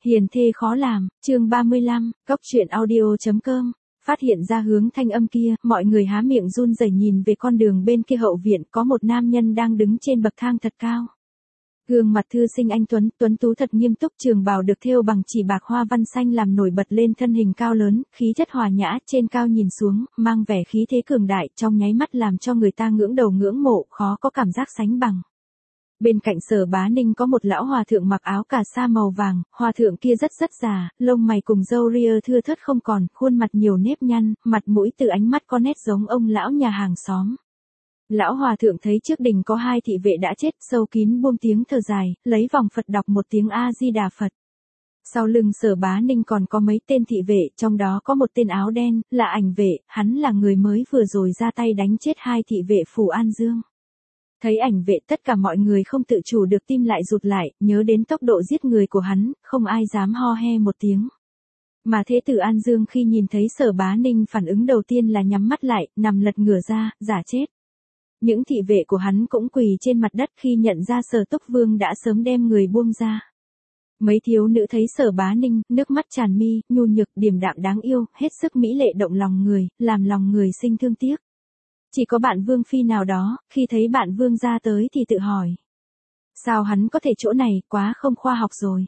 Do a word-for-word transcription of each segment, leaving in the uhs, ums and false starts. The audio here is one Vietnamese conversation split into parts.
Hiền thê khó làm, chương ba mươi lăm, cóc truyện audio.com. Phát hiện ra hướng thanh âm kia, mọi người há miệng run rẩy nhìn về con đường bên kia hậu viện, có một nam nhân đang đứng trên bậc thang thật cao. Gương mặt thư sinh anh tuấn, tuấn tú thật nghiêm túc, trường bào được thêu bằng chỉ bạc hoa văn xanh làm nổi bật lên thân hình cao lớn, khí chất hòa nhã, trên cao nhìn xuống, mang vẻ khí thế cường đại, trong nháy mắt làm cho người ta ngưỡng đầu ngưỡng mộ, khó có cảm giác sánh bằng. Bên cạnh Sở Bá Ninh có một lão hòa thượng mặc áo cà sa màu vàng, hòa thượng kia rất rất già, lông mày cùng râu ria thưa thớt không còn, khuôn mặt nhiều nếp nhăn, mặt mũi từ ánh mắt có nét giống ông lão nhà hàng xóm. Lão hòa thượng thấy trước đình có hai thị vệ đã chết, sâu kín buông tiếng thở dài, lấy vòng Phật đọc một tiếng A-di-đà Phật. Sau lưng Sở Bá Ninh còn có mấy tên thị vệ, trong đó có một tên áo đen, là ảnh vệ, hắn là người mới vừa rồi ra tay đánh chết hai thị vệ Phủ An Dương. Thấy ảnh vệ, tất cả mọi người không tự chủ được tim lại rụt lại, nhớ đến tốc độ giết người của hắn, không ai dám ho he một tiếng. Mà Thế tử An Dương khi nhìn thấy Sở Bá Ninh, phản ứng đầu tiên là nhắm mắt lại, nằm lật ngửa ra, giả chết. Những thị vệ của hắn cũng quỳ trên mặt đất khi nhận ra Sở Túc Vương đã sớm đem người buông ra. Mấy thiếu nữ thấy Sở Bá Ninh, nước mắt tràn mi, nhu nhược, điềm đạm đáng yêu, hết sức mỹ lệ động lòng người, làm lòng người sinh thương tiếc. Chỉ có bạn Vương Phi nào đó, khi thấy bạn Vương ra tới thì tự hỏi. Sao hắn có thể chỗ này, quá không khoa học rồi.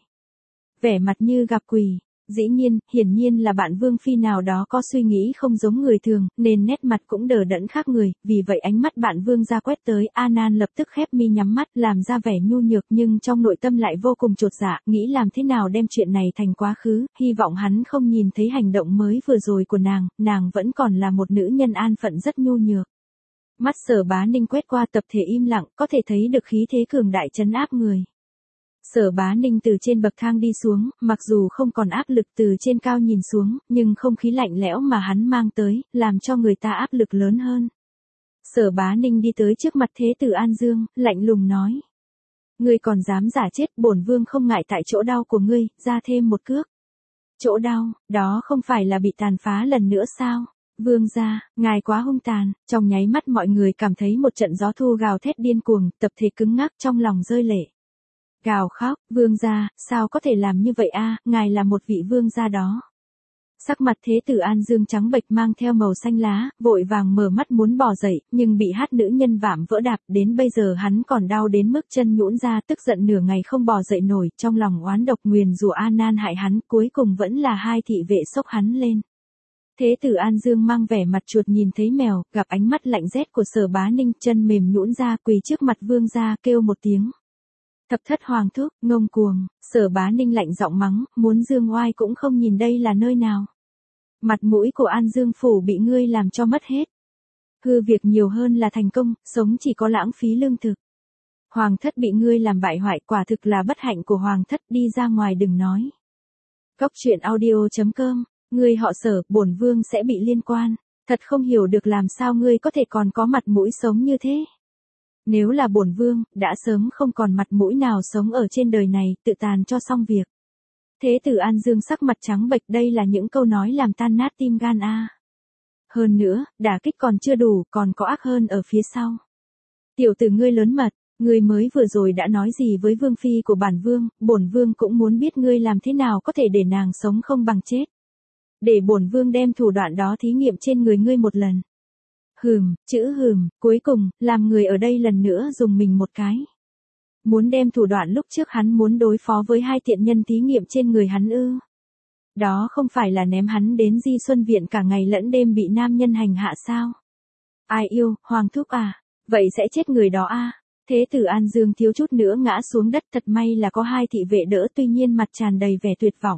Vẻ mặt như gặp quỷ. Dĩ nhiên, hiển nhiên là bạn Vương Phi nào đó có suy nghĩ không giống người thường, nên nét mặt cũng đờ đẫn khác người, vì vậy ánh mắt bạn Vương ra quét tới, A Nan lập tức khép mi nhắm mắt, làm ra vẻ nhu nhược nhưng trong nội tâm lại vô cùng chột dạ, nghĩ làm thế nào đem chuyện này thành quá khứ, hy vọng hắn không nhìn thấy hành động mới vừa rồi của nàng, nàng vẫn còn là một nữ nhân an phận rất nhu nhược. Mắt Sở Bá Ninh quét qua tập thể im lặng, có thể thấy được khí thế cường đại trấn áp người. Sở Bá Ninh từ trên bậc thang đi xuống, mặc dù không còn áp lực từ trên cao nhìn xuống, nhưng không khí lạnh lẽo mà hắn mang tới, làm cho người ta áp lực lớn hơn. Sở Bá Ninh đi tới trước mặt Thế tử An Dương, lạnh lùng nói. Ngươi còn dám giả chết, bổn vương không ngại tại chỗ đau của ngươi, ra thêm một cước. Chỗ đau, đó không phải là bị tàn phá lần nữa sao? Vương gia, ngài quá hung tàn, trong nháy mắt mọi người cảm thấy một trận gió thu gào thét điên cuồng, tập thể cứng ngắc trong lòng rơi lệ. Gào khóc, vương gia, sao có thể làm như vậy a? Ngài là một vị vương gia đó. Sắc mặt Thế tử An Dương trắng bệch mang theo màu xanh lá, vội vàng mở mắt muốn bò dậy, nhưng bị hát nữ nhân vạm vỡ đạp, đến bây giờ hắn còn đau đến mức chân nhũn ra, tức giận nửa ngày không bò dậy nổi, trong lòng oán độc nguyền rủa A Nan hại hắn, cuối cùng vẫn là hai thị vệ xốc hắn lên. Thế tử An Dương mang vẻ mặt chuột nhìn thấy mèo, gặp ánh mắt lạnh rét của Sở Bá Ninh, chân mềm nhũn ra, quỳ trước mặt vương gia, kêu một tiếng. Thập thất hoàng thúc, ngông cuồng. Sở Bá Ninh lạnh giọng mắng, muốn dương oai cũng không nhìn đây là nơi nào. Mặt mũi của An Dương phủ bị ngươi làm cho mất hết. Hư việc nhiều hơn là thành công, sống chỉ có lãng phí lương thực. Hoàng thất bị ngươi làm bại hoại, quả thực là bất hạnh của hoàng thất, đi ra ngoài đừng nói. Cóc truyện audio.com. Ngươi họ Sở, bổn vương sẽ bị liên quan. Thật không hiểu được làm sao ngươi có thể còn có mặt mũi sống như thế. Nếu là bổn vương, đã sớm không còn mặt mũi nào sống ở trên đời này, tự tàn cho xong việc. Thế tử An Dương sắc mặt trắng bệch, đây là những câu nói làm tan nát tim gan a. Hơn nữa, đả kích còn chưa đủ, còn có ác hơn ở phía sau. Tiểu tử ngươi lớn mật, ngươi mới vừa rồi đã nói gì với vương phi của bản vương, bổn vương cũng muốn biết ngươi làm thế nào có thể để nàng sống không bằng chết. Để bổn vương đem thủ đoạn đó thí nghiệm trên người ngươi một lần. Hừm, chữ hừm, cuối cùng, làm người ở đây lần nữa dùng mình một cái. Muốn đem thủ đoạn lúc trước hắn muốn đối phó với hai tiện nhân thí nghiệm trên người hắn ư. Đó không phải là ném hắn đến Di Xuân Viện cả ngày lẫn đêm bị nam nhân hành hạ sao? Ai yêu, hoàng thúc à? Vậy sẽ chết người đó a. Thế tử An Dương thiếu chút nữa ngã xuống đất, thật may là có hai thị vệ đỡ, tuy nhiên mặt tràn đầy vẻ tuyệt vọng.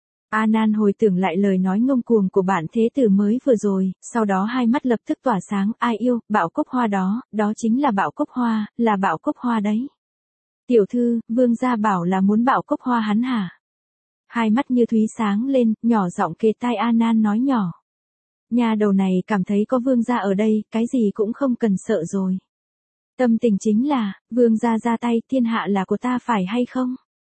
A Nan hồi tưởng lại lời nói ngông cuồng của bạn thế tử mới vừa rồi, sau đó hai mắt lập tức tỏa sáng, ai yêu, Bạo Cúc Hoa đó, đó chính là Bạo Cúc Hoa, là Bạo Cúc Hoa đấy. Tiểu thư, vương gia bảo là muốn Bạo Cúc Hoa hắn hả? Hai mắt như thúy sáng lên, nhỏ giọng kề tai A Nan nói nhỏ. Nhà đầu này cảm thấy có vương gia ở đây, cái gì cũng không cần sợ rồi. Tâm tình chính là, vương gia ra tay, thiên hạ là của ta phải hay không?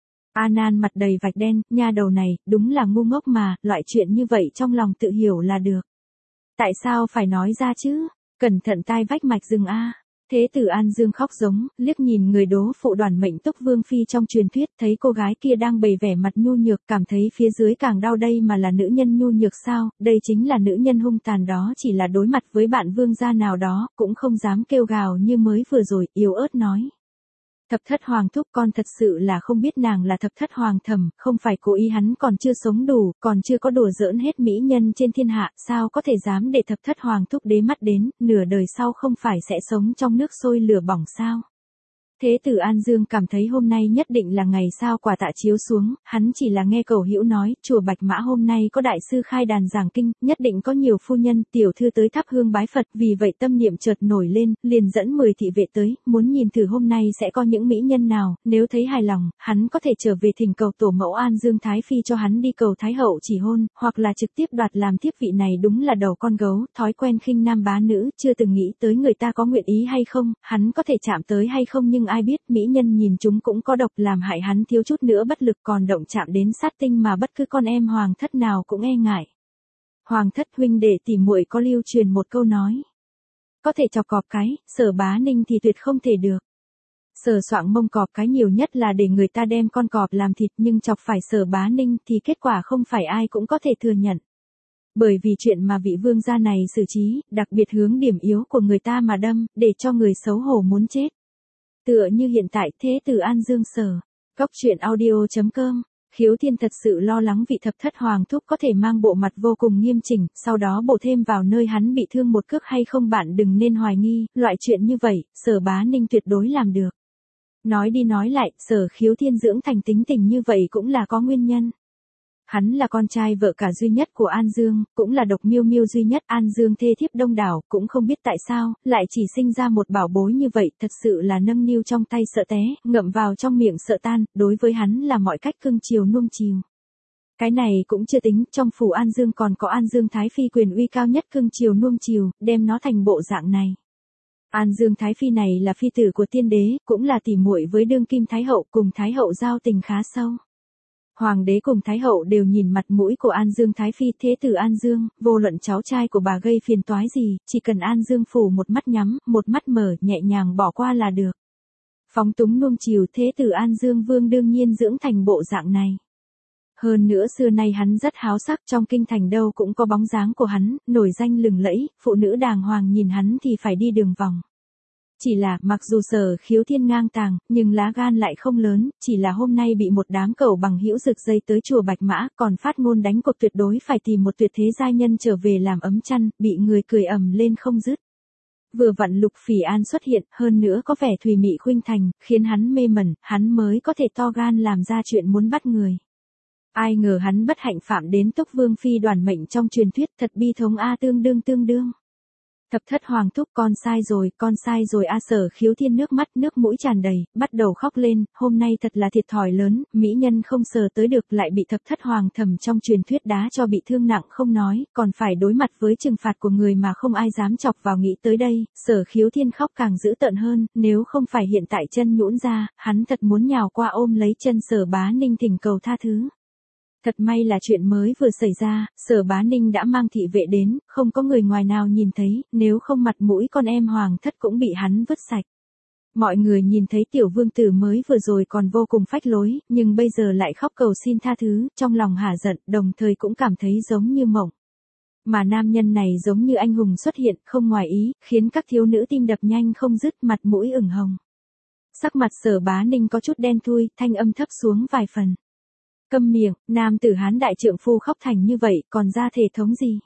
A Nan mặt đầy vạch đen, nha đầu này, đúng là ngu ngốc mà, loại chuyện như vậy trong lòng tự hiểu là được. Tại sao phải nói ra chứ? Cẩn thận tai vách mạch rừng a. Thế tử An Dương khóc giống, liếc nhìn người đố phụ đoản mệnh Túc Vương Phi trong truyền thuyết, thấy cô gái kia đang bày vẻ mặt nhu nhược, cảm thấy phía dưới càng đau. Đây mà là nữ nhân nhu nhược sao, đây chính là nữ nhân hung tàn đó, chỉ là đối mặt với bạn vương gia nào đó, cũng không dám kêu gào như mới vừa rồi, yếu ớt nói. Thập thất hoàng thúc, con thật sự là không biết nàng là thập thất hoàng thẩm, không phải cố ý, hắn còn chưa sống đủ, còn chưa có đùa giỡn hết mỹ nhân trên thiên hạ, sao có thể dám để thập thất hoàng thúc đế mắt đến, nửa đời sau không phải sẽ sống trong nước sôi lửa bỏng sao. Thế tử An Dương cảm thấy hôm nay nhất định là ngày sao quả tạ chiếu xuống, hắn chỉ là nghe Cẩu Hữu nói, chùa Bạch Mã hôm nay có đại sư khai đàn giảng kinh, nhất định có nhiều phu nhân, tiểu thư tới thắp hương bái Phật, vì vậy tâm niệm chợt nổi lên, liền dẫn mười thị vệ tới, muốn nhìn thử hôm nay sẽ có những mỹ nhân nào, nếu thấy hài lòng, hắn có thể trở về thỉnh cầu tổ mẫu An Dương Thái Phi cho hắn đi cầu Thái Hậu chỉ hôn, hoặc là trực tiếp đoạt làm thiếp. Vị này đúng là đầu con gấu, thói quen khinh nam bá nữ, chưa từng nghĩ tới người ta có nguyện ý hay không, hắn có thể chạm tới hay không, nhưng ai biết mỹ nhân nhìn chúng cũng có độc, làm hại hắn thiếu chút nữa bất lực, còn động chạm đến sát tinh mà bất cứ con em hoàng thất nào cũng e ngại. Hoàng thất huynh đệ tỉ muội có lưu truyền một câu nói, có thể chọc cọp cái, Sở Bá Ninh thì tuyệt không thể được. Sở Soạng mông cọp cái nhiều nhất là để người ta đem con cọp làm thịt, nhưng chọc phải Sở Bá Ninh thì kết quả không phải ai cũng có thể thừa nhận. Bởi vì chuyện mà vị vương gia này xử trí, đặc biệt hướng điểm yếu của người ta mà đâm, để cho người xấu hổ muốn chết. Tựa như hiện tại, thế tử An Dương Sở. Góc truyện audio chấm com. Khiếu Thiên thật sự lo lắng vị thập thất hoàng thúc có thể mang bộ mặt vô cùng nghiêm chỉnh, sau đó bổ thêm vào nơi hắn bị thương một cước hay không. Bạn đừng nên hoài nghi, loại chuyện như vậy, Sở Bá Ninh tuyệt đối làm được. Nói đi nói lại, Sở Khiếu Thiên dưỡng thành tính tình như vậy cũng là có nguyên nhân. Hắn là con trai vợ cả duy nhất của An Dương, cũng là độc miêu miêu duy nhất. An Dương thê thiếp đông đảo, cũng không biết tại sao, lại chỉ sinh ra một bảo bối như vậy, thật sự là nâng niu trong tay sợ té, ngậm vào trong miệng sợ tan, đối với hắn là mọi cách cưng chiều nuông chiều. Cái này cũng chưa tính, trong phủ An Dương còn có An Dương Thái Phi quyền uy cao nhất, cưng chiều nuông chiều, đem nó thành bộ dạng này. An Dương Thái Phi này là phi tử của tiên đế, cũng là tỉ muội với đương kim Thái Hậu, cùng Thái Hậu giao tình khá sâu. Hoàng đế cùng Thái Hậu đều nhìn mặt mũi của An Dương Thái Phi, thế tử An Dương, vô luận cháu trai của bà gây phiền toái gì, chỉ cần An Dương phủ một mắt nhắm, một mắt mở, nhẹ nhàng bỏ qua là được. Phóng túng nuông chiều, thế tử An Dương Vương đương nhiên dưỡng thành bộ dạng này. Hơn nữa xưa nay hắn rất háo sắc, trong kinh thành đâu cũng có bóng dáng của hắn, nổi danh lừng lẫy, phụ nữ đàng hoàng nhìn hắn thì phải đi đường vòng. Chỉ là, mặc dù Sở Khiếu Thiên ngang tàng, nhưng lá gan lại không lớn, chỉ là hôm nay bị một đám cẩu bằng hữu rực dây tới chùa Bạch Mã, còn phát ngôn đánh cuộc tuyệt đối phải tìm một tuyệt thế giai nhân trở về làm ấm chăn, bị người cười ầm lên không dứt. Vừa vặn Lục Phỉ An xuất hiện, hơn nữa có vẻ thùy mị khuynh thành, khiến hắn mê mẩn, hắn mới có thể to gan làm ra chuyện muốn bắt người. Ai ngờ hắn bất hạnh phạm đến Túc Vương Phi đoản mệnh trong truyền thuyết, thật bi thống a, tương đương tương đương. Thập thất hoàng thúc, con sai rồi, con sai rồi a. Sở Khiếu Thiên nước mắt nước mũi tràn đầy, bắt đầu khóc lên, hôm nay thật là thiệt thòi lớn, mỹ nhân không sờ tới được, lại bị thập thất hoàng thẩm trong truyền thuyết đá cho bị thương nặng không nói, còn phải đối mặt với trừng phạt của người mà không ai dám chọc vào. Nghĩ tới đây, Sở Khiếu Thiên khóc càng dữ tợn hơn, nếu không phải hiện tại chân nhũn ra, hắn thật muốn nhào qua ôm lấy chân Sở Bá Ninh thỉnh cầu tha thứ. Thật may là chuyện mới vừa xảy ra, Sở Bá Ninh đã mang thị vệ đến, không có người ngoài nào nhìn thấy, nếu không mặt mũi con em hoàng thất cũng bị hắn vứt sạch. Mọi người nhìn thấy tiểu vương tử mới vừa rồi còn vô cùng phách lối, nhưng bây giờ lại khóc cầu xin tha thứ, trong lòng hả giận, đồng thời cũng cảm thấy giống như mộng. Mà nam nhân này giống như anh hùng xuất hiện, không ngoài ý, khiến các thiếu nữ tim đập nhanh không dứt, mặt mũi ửng hồng. Sắc mặt Sở Bá Ninh có chút đen thui, thanh âm thấp xuống vài phần. Câm miệng, nam tử Hán đại trượng phu khóc thành như vậy, còn ra thể thống gì?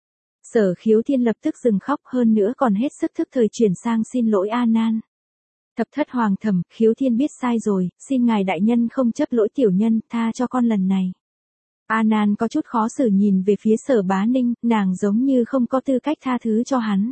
Sở Khiếu Thiên lập tức dừng khóc, hơn nữa còn hết sức thức thời chuyển sang xin lỗi A Nan. Thập thất hoàng thẩm, Khiếu Thiên biết sai rồi, xin ngài đại nhân không chấp lỗi tiểu nhân, tha cho con lần này. A Nan có chút khó xử nhìn về phía Sở Bá Ninh, nàng giống như không có tư cách tha thứ cho hắn.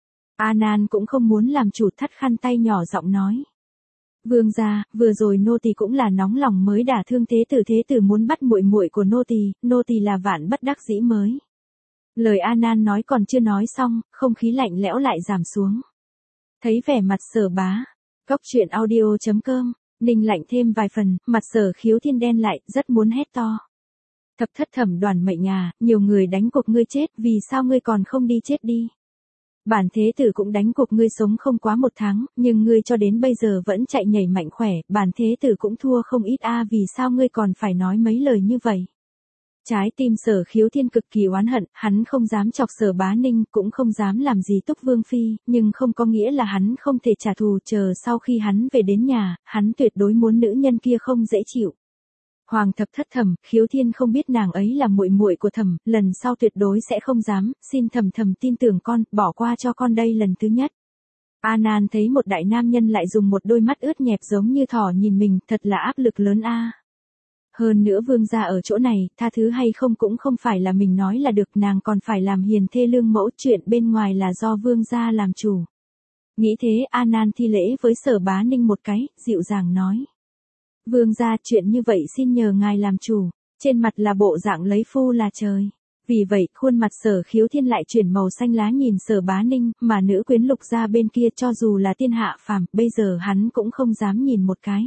A Nan cũng không muốn làm chủ, thắt khăn tay nhỏ giọng nói. Vương gia, vừa rồi nô tỳ cũng là nóng lòng mới đả thương thế tử, thế tử muốn bắt muội muội của nô tỳ, nô tỳ là vạn bất đắc dĩ mới. Lời A Nan nói còn chưa nói xong, không khí lạnh lẽo lại giảm xuống. Thấy vẻ mặt Sở Bá, góc truyện audio chấm com, Ninh lạnh thêm vài phần, mặt Sở Khiếu Thiên đen lại, rất muốn hét to. Thập thất thẩm đoản mệnh à, nhiều người đánh cuộc ngươi chết, vì sao ngươi còn không đi chết đi? Bản thế tử cũng đánh cục ngươi sống không quá một tháng, nhưng ngươi cho đến bây giờ vẫn chạy nhảy mạnh khỏe, bản thế tử cũng thua không ít a, vì sao ngươi còn phải nói mấy lời như vậy? Trái tim Sở Khiếu Thiên cực kỳ oán hận, hắn không dám chọc Sở Bá Ninh, cũng không dám làm gì Túc Vương Phi, nhưng không có nghĩa là hắn không thể trả thù, chờ sau khi hắn về đến nhà, hắn tuyệt đối muốn nữ nhân kia không dễ chịu. Hoàng thập thất Thẩm, Khiếu Thiên không biết nàng ấy là muội muội của Thẩm, lần sau tuyệt đối sẽ không dám, xin Thẩm Thẩm tin tưởng con, bỏ qua cho con đây lần thứ nhất. A Nan thấy một đại nam nhân lại dùng một đôi mắt ướt nhẹp giống như thỏ nhìn mình, thật là áp lực lớn a. Hơn nữa vương gia ở chỗ này, tha thứ hay không cũng không phải là mình nói là được, nàng còn phải làm hiền thê lương mẫu, chuyện bên ngoài là do vương gia làm chủ. Nghĩ thế, A Nan thi lễ với Sở Bá Ninh một cái, dịu dàng nói. Vương gia, chuyện như vậy xin nhờ ngài làm chủ, trên mặt là bộ dạng lấy phu là trời. Vì vậy, khuôn mặt Sở Khiếu Thiên lại chuyển màu xanh lá nhìn Sở Bá Ninh, mà nữ quyến Lục gia bên kia cho dù là thiên hạ phàm, bây giờ hắn cũng không dám nhìn một cái.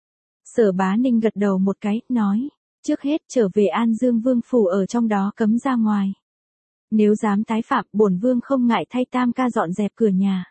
Sở Bá Ninh gật đầu một cái, nói, trước hết trở về An Dương Vương phủ ở trong đó cấm ra ngoài. Nếu dám tái phạm, bổn vương không ngại thay tam ca dọn dẹp cửa nhà.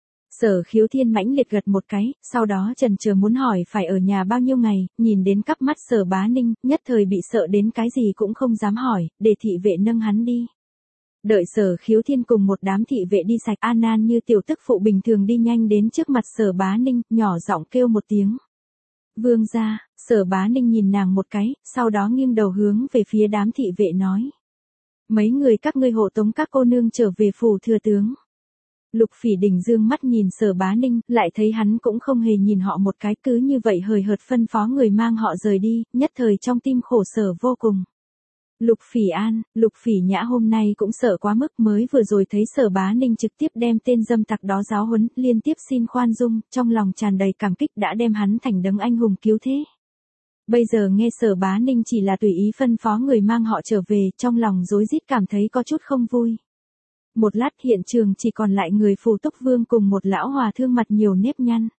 Sở Khiếu Thiên mãnh liệt gật một cái, sau đó chần chờ muốn hỏi phải ở nhà bao nhiêu ngày, nhìn đến cắp mắt Sở Bá Ninh, nhất thời bị sợ đến cái gì cũng không dám hỏi, để thị vệ nâng hắn đi. Đợi Sở Khiếu Thiên cùng một đám thị vệ đi sạch, An Nan như tiểu tức phụ bình thường đi nhanh đến trước mặt Sở Bá Ninh, nhỏ giọng kêu một tiếng. Vương gia, Sở Bá Ninh nhìn nàng một cái, sau đó nghiêng đầu hướng về phía đám thị vệ nói. Mấy người các ngươi hộ tống các cô nương trở về phủ thừa tướng. Lục Phỉ Đình dương mắt nhìn Sở Bá Ninh, lại thấy hắn cũng không hề nhìn họ một cái, cứ như vậy hời hợt phân phó người mang họ rời đi, nhất thời trong tim khổ sở vô cùng. Lục Phỉ An, Lục Phỉ Nhã hôm nay cũng sợ quá mức, mới vừa rồi thấy Sở Bá Ninh trực tiếp đem tên dâm tặc đó giáo huấn, liên tiếp xin khoan dung, trong lòng tràn đầy cảm kích đã đem hắn thành đấng anh hùng cứu thế. Bây giờ nghe Sở Bá Ninh chỉ là tùy ý phân phó người mang họ trở về, trong lòng rối rít cảm thấy có chút không vui. Một lát hiện trường chỉ còn lại người phù Túc Vương cùng một lão hòa thương mặt nhiều nếp nhăn.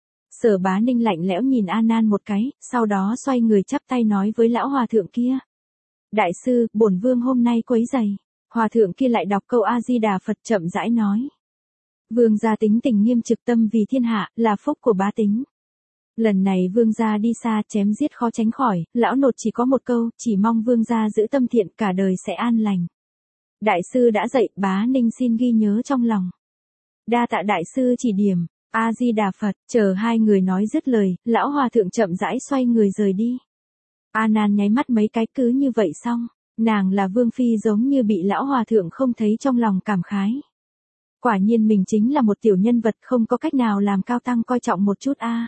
Sở Bá Ninh lạnh lẽo nhìn A Nan một cái, sau đó xoay người chắp tay nói với lão hòa thượng kia. Đại sư, bổn vương hôm nay quấy rầy. Hòa thượng kia lại đọc câu A Di Đà Phật chậm rãi nói. Vương gia tính tình nghiêm trực tâm vì thiên hạ, là phúc của bá tính. Lần này vương gia đi xa chém giết khó tránh khỏi, lão nột chỉ có một câu, chỉ mong vương gia giữ tâm thiện cả đời sẽ an lành. Đại sư đã dạy, Bá Ninh xin ghi nhớ trong lòng. Đa tạ đại sư chỉ điểm, A Di Đà Phật, chờ hai người nói dứt lời, lão hòa thượng chậm rãi xoay người rời đi. A Nan nháy mắt mấy cái cứ như vậy xong, nàng là vương phi giống như bị lão hòa thượng không thấy trong lòng cảm khái. Quả nhiên mình chính là một tiểu nhân vật không có cách nào làm cao tăng coi trọng một chút a.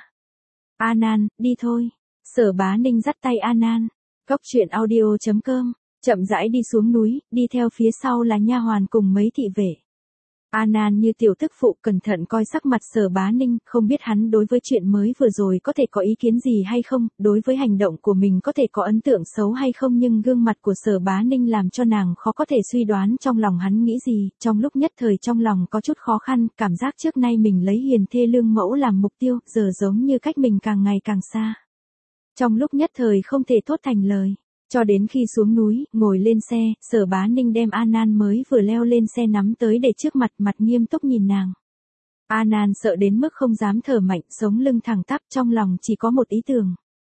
A Nan, đi thôi. Sở Bá Ninh dắt tay A Nan. Cốc truyện audio chấm com, chậm rãi đi xuống núi, đi theo phía sau là nha hoàn cùng mấy thị vệ. A Nan như tiểu tức phụ cẩn thận coi sắc mặt Sở Bá Ninh, không biết hắn đối với chuyện mới vừa rồi có thể có ý kiến gì hay không, đối với hành động của mình có thể có ấn tượng xấu hay không, nhưng gương mặt của Sở Bá Ninh làm cho nàng khó có thể suy đoán trong lòng hắn nghĩ gì, trong lúc nhất thời trong lòng có chút khó khăn, cảm giác trước nay mình lấy hiền thê lương mẫu làm mục tiêu, giờ giống như cách mình càng ngày càng xa. Trong lúc nhất thời không thể thốt thành lời. Cho đến khi xuống núi, ngồi lên xe, Sở Bá Ninh đem A Nan mới vừa leo lên xe nắm tới để trước mặt, mặt nghiêm túc nhìn nàng. A Nan sợ đến mức không dám thở mạnh, sống lưng thẳng tắp, trong lòng chỉ có một ý tưởng.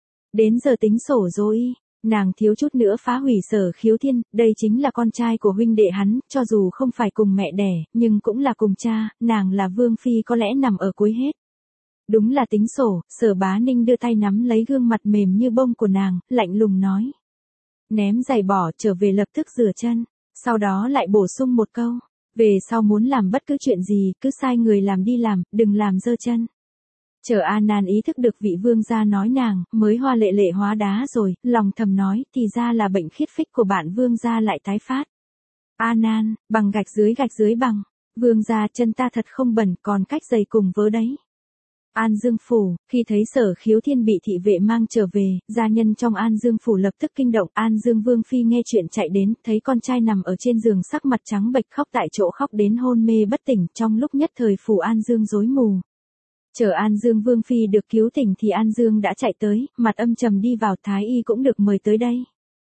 Đến giờ tính sổ rồi, nàng thiếu chút nữa phá hủy Sở Khiếu Thiên, đây chính là con trai của huynh đệ hắn, cho dù không phải cùng mẹ đẻ, nhưng cũng là cùng cha, nàng là vương phi có lẽ nằm ở cuối hết. Đúng là tính sổ, Sở Bá Ninh đưa tay nắm lấy gương mặt mềm như bông của nàng, lạnh lùng nói. Ném giày bỏ trở về lập tức rửa chân, sau đó lại bổ sung một câu, về sau muốn làm bất cứ chuyện gì, cứ sai người làm đi làm, đừng làm dơ chân. Chờ A Nan ý thức được vị vương gia nói nàng, mới hoa lệ lệ hóa đá rồi, lòng thầm nói, thì ra là bệnh khiết phích của bạn vương gia lại tái phát. A Nan, bằng gạch dưới gạch dưới bằng, vương gia chân ta thật không bẩn, còn cách giày cùng vớ đấy. An Dương Phủ, khi thấy Sở Khiếu Thiên bị thị vệ mang trở về, gia nhân trong An Dương Phủ lập tức kinh động, An Dương Vương Phi nghe chuyện chạy đến, thấy con trai nằm ở trên giường sắc mặt trắng bệch khóc tại chỗ khóc đến hôn mê bất tỉnh, trong lúc nhất thời Phủ An Dương rối mù. Chờ An Dương Vương Phi được cứu tỉnh thì An Dương đã chạy tới, mặt âm trầm đi vào, Thái Y cũng được mời tới đây.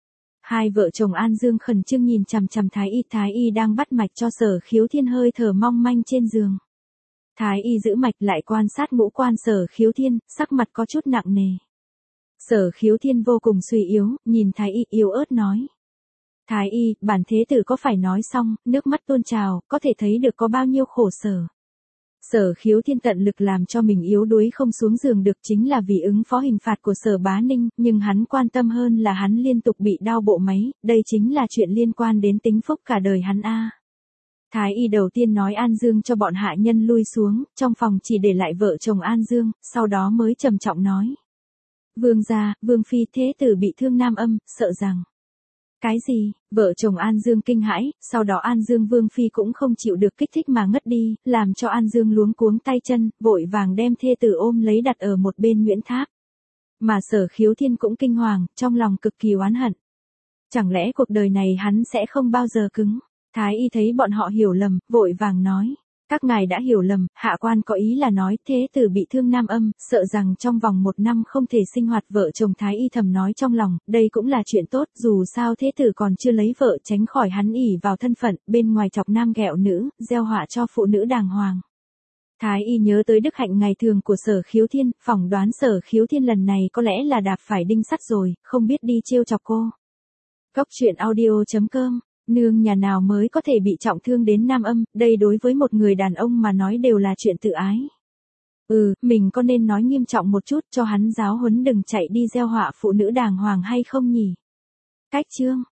Hai vợ chồng An Dương khẩn trương nhìn chằm chằm Thái Y, Thái Y đang bắt mạch cho Sở Khiếu Thiên hơi thở mong manh trên giường. Thái Y giữ mạch lại quan sát ngũ quan Sở Khiếu Thiên, sắc mặt có chút nặng nề. Sở Khiếu Thiên vô cùng suy yếu, nhìn Thái Y yếu ớt nói. Thái Y, bản thế tử có phải nói xong, nước mắt tuôn trào, có thể thấy được có bao nhiêu khổ sở. Sở Khiếu Thiên tận lực làm cho mình yếu đuối không xuống giường được chính là vì ứng phó hình phạt của Sở Bá Ninh, nhưng hắn quan tâm hơn là hắn liên tục bị đau bộ máy, đây chính là chuyện liên quan đến tính phúc cả đời hắn a. Thái Y đầu tiên nói An Dương cho bọn hạ nhân lui xuống, trong phòng chỉ để lại vợ chồng An Dương, sau đó mới trầm trọng nói. Vương gia, Vương Phi thế tử bị thương nam âm, sợ rằng. Cái gì, vợ chồng An Dương kinh hãi, sau đó An Dương Vương Phi cũng không chịu được kích thích mà ngất đi, làm cho An Dương luống cuống tay chân, vội vàng đem thê tử ôm lấy đặt ở một bên Nguyễn Tháp. Mà Sở Khiếu Thiên cũng kinh hoàng, trong lòng cực kỳ oán hận. Chẳng lẽ cuộc đời này hắn sẽ không bao giờ cứng? Thái Y thấy bọn họ hiểu lầm, vội vàng nói. Các ngài đã hiểu lầm, hạ quan có ý là nói thế tử bị thương nam âm, sợ rằng trong vòng một năm không thể sinh hoạt. Vợ chồng Thái Y thầm nói trong lòng, đây cũng là chuyện tốt, dù sao thế tử còn chưa lấy vợ, tránh khỏi hắn ỷ vào thân phận, bên ngoài chọc nam ghẹo nữ, gieo họa cho phụ nữ đàng hoàng. Thái Y nhớ tới đức hạnh ngày thường của Sở Khiếu Thiên, phỏng đoán Sở Khiếu Thiên lần này có lẽ là đạp phải đinh sắt rồi, không biết đi trêu chọc cô. Góc truyện audio chấm com. Nương nhà nào mới có thể bị trọng thương đến nam âm, đây đối với một người đàn ông mà nói đều là chuyện tự ái. Ừ, mình có nên nói nghiêm trọng một chút cho hắn giáo huấn đừng chạy đi gieo họa phụ nữ đàng hoàng hay không nhỉ? Cách chương